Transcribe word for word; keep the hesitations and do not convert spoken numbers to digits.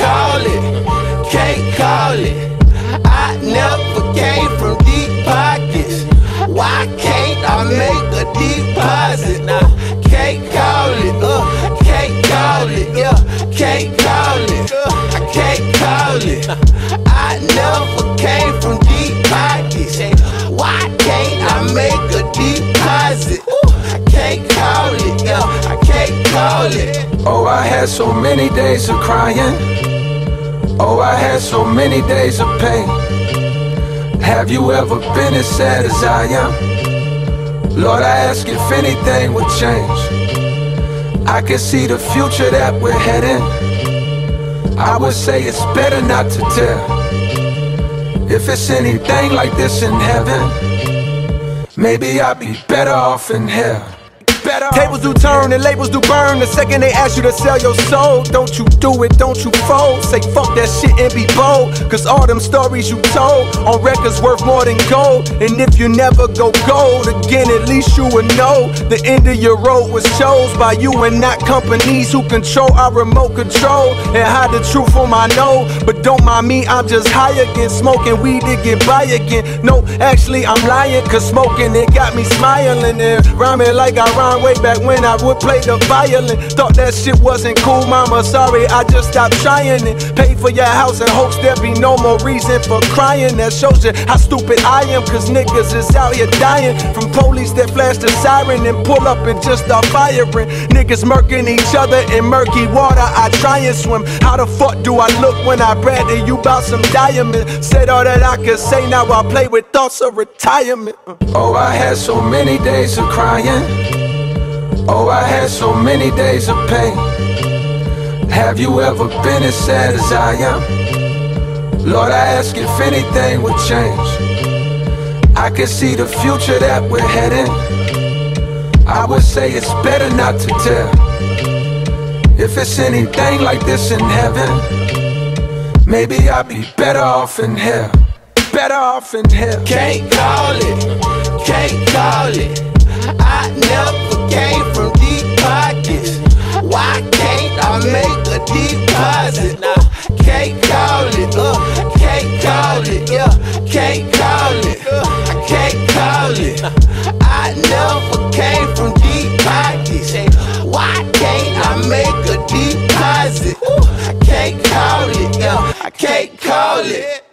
call it, can't call it. I never came from deep pockets. Why can't I make a deposit? Nah, can't call it, uh, can't call it, yeah, can't call it, uh, I can't call it. I never came from deep pockets. Why can't I make a deposit? I can't call it, yeah, I can't call it. Oh, I had so many days of crying. Oh, I had so many days of pain. Have you ever been as sad as I am? Lord, I ask if anything would change. I can see the future that we're heading. I would say it's better not to tell. If it's anything like this in heaven, maybe I'll be better off in hell. Tables do turn and labels do burn the second they ask you to sell your soul. Don't you do it, don't you fold. Say fuck that shit and be bold. Cause all them stories you told on records worth more than gold. And if you never go gold again, at least you would know the end of your road was chose by you and not companies who control our remote control and hide the truth on my nose. But don't mind me, I'm just high again, smoking weed to get by again. No, actually I'm lying, cause smoking it got me smiling and rhyming like I rhyme way back when I would play the violin. Thought that shit wasn't cool, mama, sorry, I just stopped trying it. Pay for your house and hopes there be no more reason for crying. That shows you how stupid I am, cause niggas is out here dying from police that flash the siren and pull up and just start firing. Niggas murking each other in murky water, I try and swim. How the fuck do I look when I brag to you about some diamonds? Said all that I could say, now I play with thoughts of retirement. Oh, I had so many days of crying. Oh, I had so many days of pain. Have you ever been as sad as I am? Lord, I ask if anything would change. I can see the future that we're heading. I would say it's better not to tell. If it's anything like this in heaven, maybe I'll be better off in hell. Better off in hell. Can't call it, can't call it. I never came from deep pockets. Why can't I make a deposit? Nah, can't call it, uh, can't call it, yeah, can't call it, uh, I can't call it. I never came from deep pockets. Why can't I make a deposit? I can't call it, yeah, I can't call it.